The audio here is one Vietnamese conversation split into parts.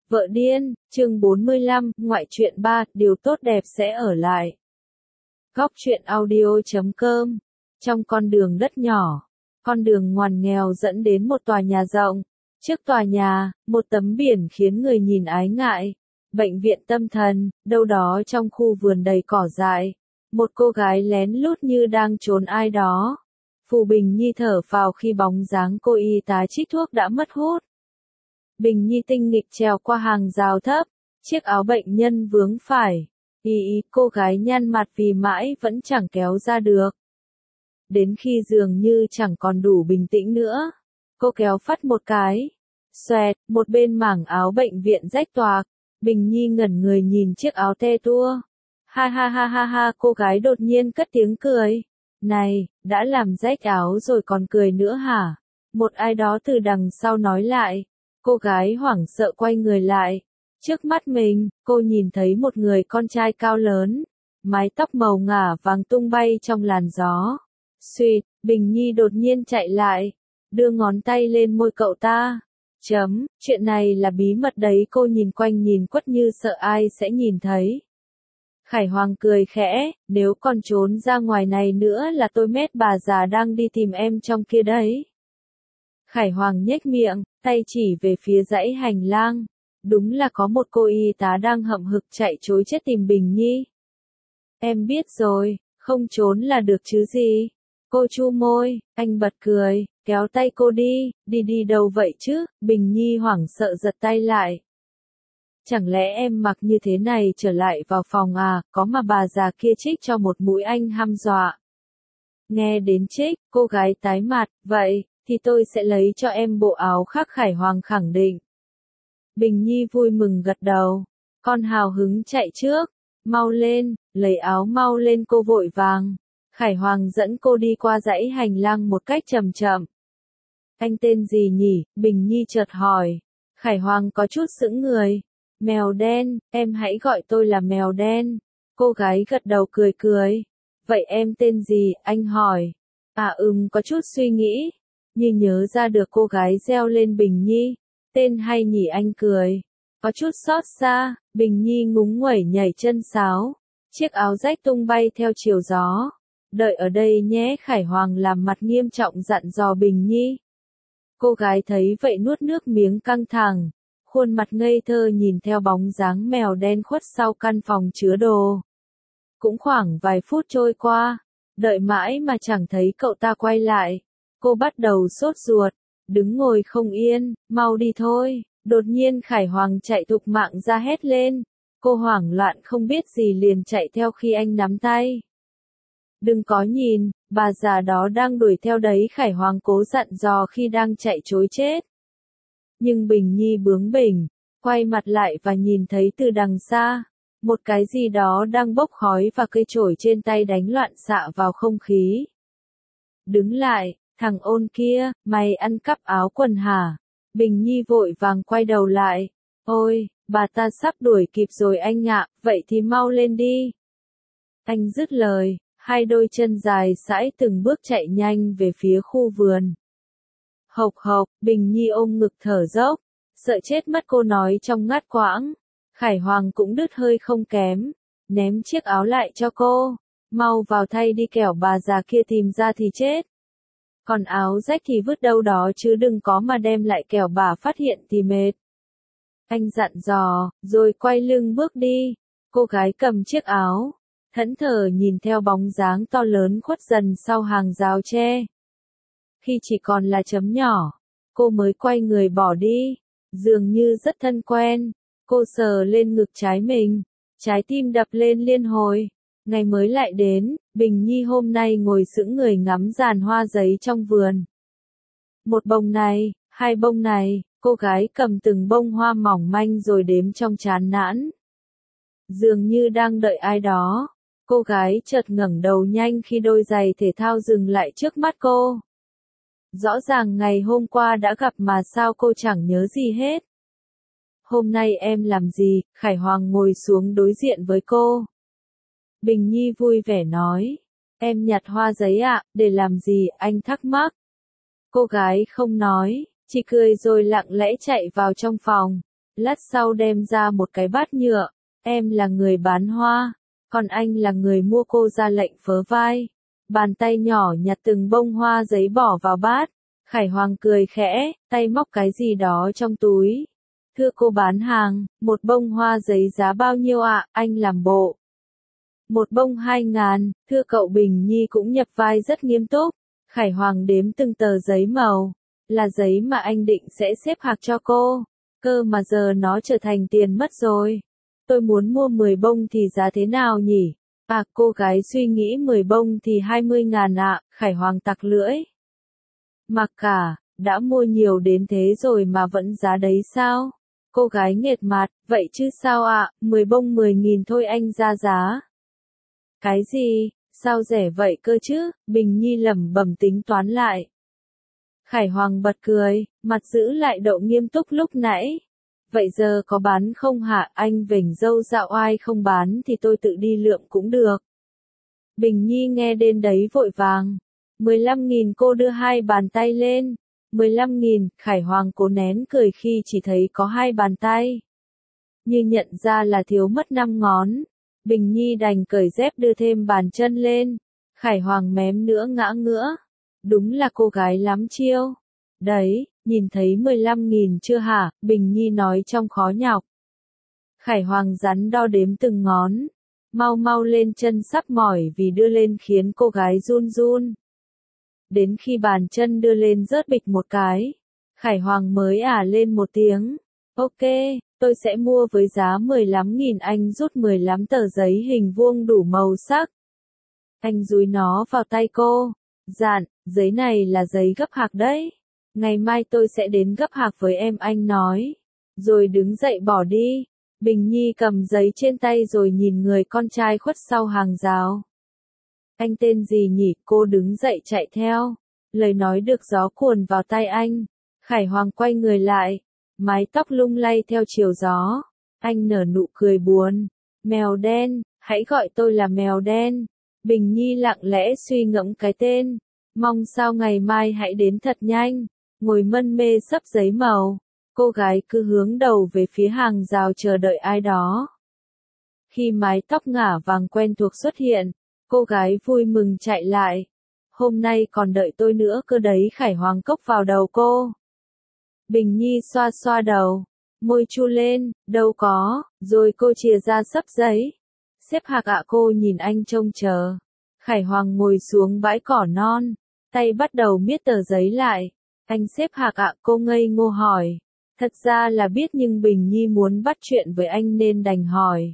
Vợ điên, chương 45, ngoại truyện 3, điều tốt đẹp sẽ ở lại. Góc truyện audio.com. Trong con đường đất nhỏ, con đường ngoằn nghèo dẫn đến một tòa nhà rộng. Trước tòa nhà, một tấm biển khiến người nhìn ái ngại. Bệnh viện tâm thần, đâu đó trong khu vườn đầy cỏ dại. Một cô gái lén lút như đang trốn ai đó. Phù Bình Nhi thở phào khi bóng dáng cô y tá trích thuốc đã mất hút. Bình Nhi tinh nghịch trèo qua hàng rào thấp, chiếc áo bệnh nhân vướng phải. Cô gái nhăn mặt vì mãi vẫn chẳng kéo ra được. Đến khi dường như chẳng còn đủ bình tĩnh nữa, cô kéo phắt một cái. Xoẹt, một bên mảng áo bệnh viện rách toạc. Bình Nhi ngẩn người nhìn chiếc áo tê tua. Ha ha ha ha ha, cô gái đột nhiên cất tiếng cười. Này, đã làm rách áo rồi còn cười nữa hả? Một ai đó từ đằng sau nói lại. Cô gái hoảng sợ quay người lại. Trước mắt mình, cô nhìn thấy một người con trai cao lớn. Mái tóc màu ngả vàng tung bay trong làn gió. Suýt, Bình Nhi đột nhiên chạy lại. Đưa ngón tay lên môi cậu ta. Chuyện này là bí mật đấy, cô nhìn quanh nhìn quất như sợ ai sẽ nhìn thấy. Khải Hoàng cười khẽ, nếu còn trốn ra ngoài này nữa là tôi mét bà già đang đi tìm em trong kia đấy. Khải Hoàng nhếch miệng, tay chỉ về phía dãy hành lang. Đúng là có một cô y tá đang hậm hực chạy trối chết tìm Bình Nhi. Em biết rồi, không trốn là được chứ gì. Cô chu môi, anh bật cười, kéo tay cô đi đi đâu vậy chứ? Bình Nhi hoảng sợ giật tay lại. Chẳng lẽ em mặc như thế này trở lại vào phòng à, có mà bà già kia trích cho một mũi anh hăm dọa. Nghe đến trích, cô gái tái mặt, vậy thì tôi sẽ lấy cho em bộ áo khác, Khải Hoàng khẳng định. Bình Nhi vui mừng gật đầu. Con hào hứng chạy trước. Mau lên, lấy áo mau lên, cô vội vàng. Khải Hoàng dẫn cô đi qua dãy hành lang một cách chậm chậm. Anh tên gì nhỉ? Bình Nhi chợt hỏi. Khải Hoàng có chút sững người. Mèo đen, em hãy gọi tôi là mèo đen. Cô gái gật đầu cười cười. Vậy em tên gì? Anh hỏi. Có chút suy nghĩ. Như nhớ ra được, cô gái reo lên Bình Nhi. Tên hay nhỉ? Anh cười. Có chút xót xa, Bình Nhi ngúng nguẩy nhảy chân sáo. Chiếc áo rách tung bay theo chiều gió. Đợi ở đây nhé, Khải Hoàng làm mặt nghiêm trọng dặn dò Bình Nhi. Cô gái thấy vậy nuốt nước miếng căng thẳng. Khuôn mặt ngây thơ nhìn theo bóng dáng mèo đen khuất sau căn phòng chứa đồ. Cũng khoảng vài phút trôi qua. Đợi mãi mà chẳng thấy cậu ta quay lại. Cô bắt đầu sốt ruột. Đứng ngồi không yên, mau đi thôi. Đột nhiên Khải Hoàng chạy thục mạng ra hét lên. Cô hoảng loạn không biết gì liền chạy theo khi anh nắm tay. Đừng có nhìn, bà già đó đang đuổi theo đấy, Khải Hoàng cố dặn dò khi đang chạy trối chết. Nhưng Bình Nhi bướng bỉnh, quay mặt lại và nhìn thấy từ đằng xa, một cái gì đó đang bốc khói và cây chổi trên tay đánh loạn xạ vào không khí. Đứng lại, thằng ôn kia, mày ăn cắp áo quần hả? Bình Nhi vội vàng quay đầu lại. Ôi, bà ta sắp đuổi kịp rồi anh ạ, vậy thì mau lên đi. Anh dứt lời, hai đôi chân dài sải từng bước chạy nhanh về phía khu vườn. Hộc hộc, Bình Nhi ôm ngực thở dốc, sợ chết mất, cô nói trong ngắt quãng. Khải Hoàng cũng đứt hơi không kém, ném chiếc áo lại cho cô. Mau vào thay đi, kẻo bà già kia tìm ra thì chết. Còn áo rách thì vứt đâu đó chứ đừng có mà đem lại, kẻo bà phát hiện thì mệt. Anh dặn dò, rồi quay lưng bước đi. Cô gái cầm chiếc áo, thẫn thờ nhìn theo bóng dáng to lớn khuất dần sau hàng rào tre. Khi chỉ còn là chấm nhỏ, cô mới quay người bỏ đi. Dường như rất thân quen, cô sờ lên ngực trái mình, trái tim đập lên liên hồi. Ngày mới lại đến, Bình Nhi hôm nay ngồi sững người ngắm giàn hoa giấy trong vườn. Một bông này, hai bông này, cô gái cầm từng bông hoa mỏng manh rồi đếm trong chán nản. Dường như đang đợi ai đó, cô gái chợt ngẩng đầu nhanh khi đôi giày thể thao dừng lại trước mắt cô. Rõ ràng ngày hôm qua đã gặp mà sao cô chẳng nhớ gì hết. Hôm nay em làm gì? Khải Hoàng ngồi xuống đối diện với cô. Bình Nhi vui vẻ nói. Em nhặt hoa giấy ạ, để làm gì? Anh thắc mắc. Cô gái không nói, chỉ cười rồi lặng lẽ chạy vào trong phòng. Lát sau đem ra một cái bát nhựa. Em là người bán hoa, còn anh là người mua, cô ra lệnh phớ vai. Bàn tay nhỏ nhặt từng bông hoa giấy bỏ vào bát. Khải Hoàng cười khẽ, tay móc cái gì đó trong túi. Thưa cô bán hàng, một bông hoa giấy giá bao nhiêu ạ? Anh làm bộ. Một bông 2.000, thưa cậu. Bình Nhi cũng nhập vai rất nghiêm túc. Khải Hoàng đếm từng tờ giấy màu. Là giấy mà anh định sẽ xếp hạc cho cô. Cơ mà giờ nó trở thành tiền mất rồi. Tôi muốn mua 10 bông thì giá thế nào nhỉ? À, cô gái suy nghĩ 10 bông thì 20.000 ạ. Khải Hoàng tặc lưỡi. Mặc cả, đã mua nhiều đến thế rồi mà vẫn giá đấy sao? Cô gái nghệt mặt, vậy chứ sao ạ? 10 bông 10.000 thôi, anh ra giá. Cái gì? Sao rẻ vậy cơ chứ? Bình Nhi lẩm bẩm tính toán lại. Khải Hoàng bật cười, mặt giữ lại độ nghiêm túc lúc nãy. Vậy giờ có bán không hả? Anh vểnh râu dạo, ai không bán thì tôi tự đi lượm cũng được. Bình Nhi nghe đến đấy vội vàng. 15.000, cô đưa hai bàn tay lên. 15.000, Khải Hoàng cố nén cười khi chỉ thấy có hai bàn tay. Như nhận ra là thiếu mất 5 ngón. Bình Nhi đành cởi dép đưa thêm bàn chân lên. Khải Hoàng mém nữa ngã ngửa. Đúng là cô gái lắm chiêu. Đấy, nhìn thấy 15.000 chưa hả? Bình Nhi nói trong khó nhọc. Khải Hoàng rắn đo đếm từng ngón. Mau mau lên, chân sắp mỏi vì đưa lên khiến cô gái run run. Đến khi bàn chân đưa lên rớt bịch một cái. Khải Hoàng mới lên một tiếng. Ok, tôi sẽ mua với giá 15.000, anh rút 15 tờ giấy hình vuông đủ màu sắc. Anh dúi nó vào tay cô. Dạn, giấy này là giấy gấp hạc đấy. Ngày mai tôi sẽ đến gấp hạc với em, anh nói. Rồi đứng dậy bỏ đi. Bình Nhi cầm giấy trên tay rồi nhìn người con trai khuất sau hàng rào. Anh tên gì nhỉ? Cô đứng dậy chạy theo. Lời nói được gió cuồn vào tai anh. Khải Hoàng quay người lại. Mái tóc lung lay theo chiều gió. Anh nở nụ cười buồn. Mèo đen, hãy gọi tôi là mèo đen. Bình Nhi lặng lẽ suy ngẫm cái tên. Mong sao ngày mai hãy đến thật nhanh. Ngồi mân mê sấp giấy màu. Cô gái cứ hướng đầu về phía hàng rào chờ đợi ai đó. Khi mái tóc ngả vàng quen thuộc xuất hiện, cô gái vui mừng chạy lại. Hôm nay còn đợi tôi nữa cơ đấy. Khải Hoàng cốc vào đầu cô. Bình Nhi xoa xoa đầu, môi chu lên, đâu có, rồi cô chìa ra sấp giấy. Xếp hạc ạ? Cô nhìn anh trông chờ. Khải Hoàng ngồi xuống bãi cỏ non, tay bắt đầu miết tờ giấy lại. Anh xếp hạc ạ? Cô ngây ngô hỏi. Thật ra là biết nhưng Bình Nhi muốn bắt chuyện với anh nên đành hỏi.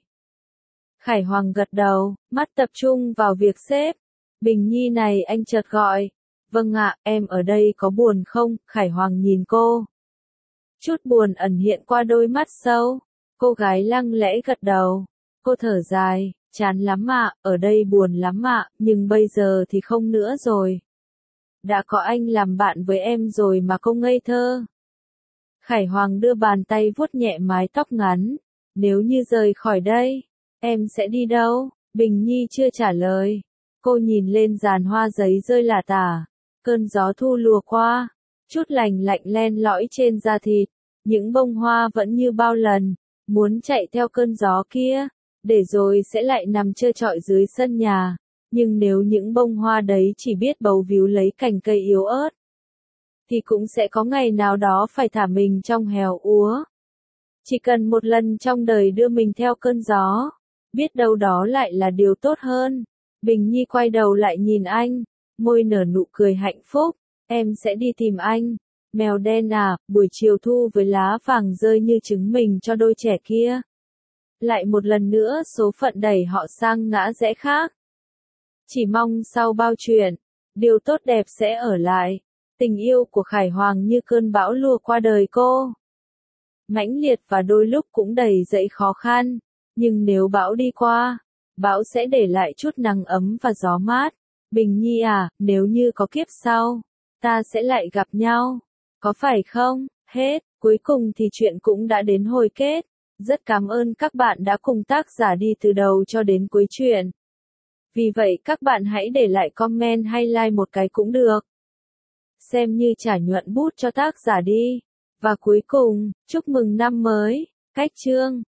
Khải Hoàng gật đầu, mắt tập trung vào việc xếp. Bình Nhi này, anh chợt gọi. Vâng ạ, em ở đây có buồn không? Khải Hoàng nhìn cô. Chút buồn ẩn hiện qua đôi mắt sâu. Cô gái lặng lẽ gật đầu. Cô thở dài, chán lắm ạ, ở đây buồn lắm ạ, nhưng bây giờ thì không nữa rồi. Đã có anh làm bạn với em rồi mà, cô ngây thơ. Khải Hoàng đưa bàn tay vuốt nhẹ mái tóc ngắn. Nếu như rời khỏi đây, em sẽ đi đâu? Bình Nhi chưa trả lời. Cô nhìn lên dàn hoa giấy rơi lả tả. Cơn gió thu lùa qua. Chút lành lạnh len lỏi trên da thịt. Những bông hoa vẫn như bao lần. Muốn chạy theo cơn gió kia. Để rồi sẽ lại nằm trơ trọi dưới sân nhà. Nhưng nếu những bông hoa đấy chỉ biết bấu víu lấy cành cây yếu ớt, thì cũng sẽ có ngày nào đó phải thả mình trong hèo úa. Chỉ cần một lần trong đời đưa mình theo cơn gió. Biết đâu đó lại là điều tốt hơn. Bình Nhi quay đầu lại nhìn anh. Môi nở nụ cười hạnh phúc. Em sẽ đi tìm anh. Mèo đen à, buổi chiều thu với lá vàng rơi như trứng mình cho đôi trẻ kia. Lại một lần nữa số phận đẩy họ sang ngã rẽ khác. Chỉ mong sau bao chuyện, điều tốt đẹp sẽ ở lại. Tình yêu của Khải Hoàng như cơn bão lùa qua đời cô. Mãnh liệt và đôi lúc cũng đầy dẫy khó khăn. Nhưng nếu bão đi qua, bão sẽ để lại chút nắng ấm và gió mát. Bình Nhi à, nếu như có kiếp sau, ta sẽ lại gặp nhau. Có phải không? Hết, cuối cùng thì chuyện cũng đã đến hồi kết. Rất cảm ơn các bạn đã cùng tác giả đi từ đầu cho đến cuối chuyện. Vì vậy các bạn hãy để lại comment hay like một cái cũng được. Xem như trả nhuận bút cho tác giả đi. Và cuối cùng, chúc mừng năm mới. Cách chương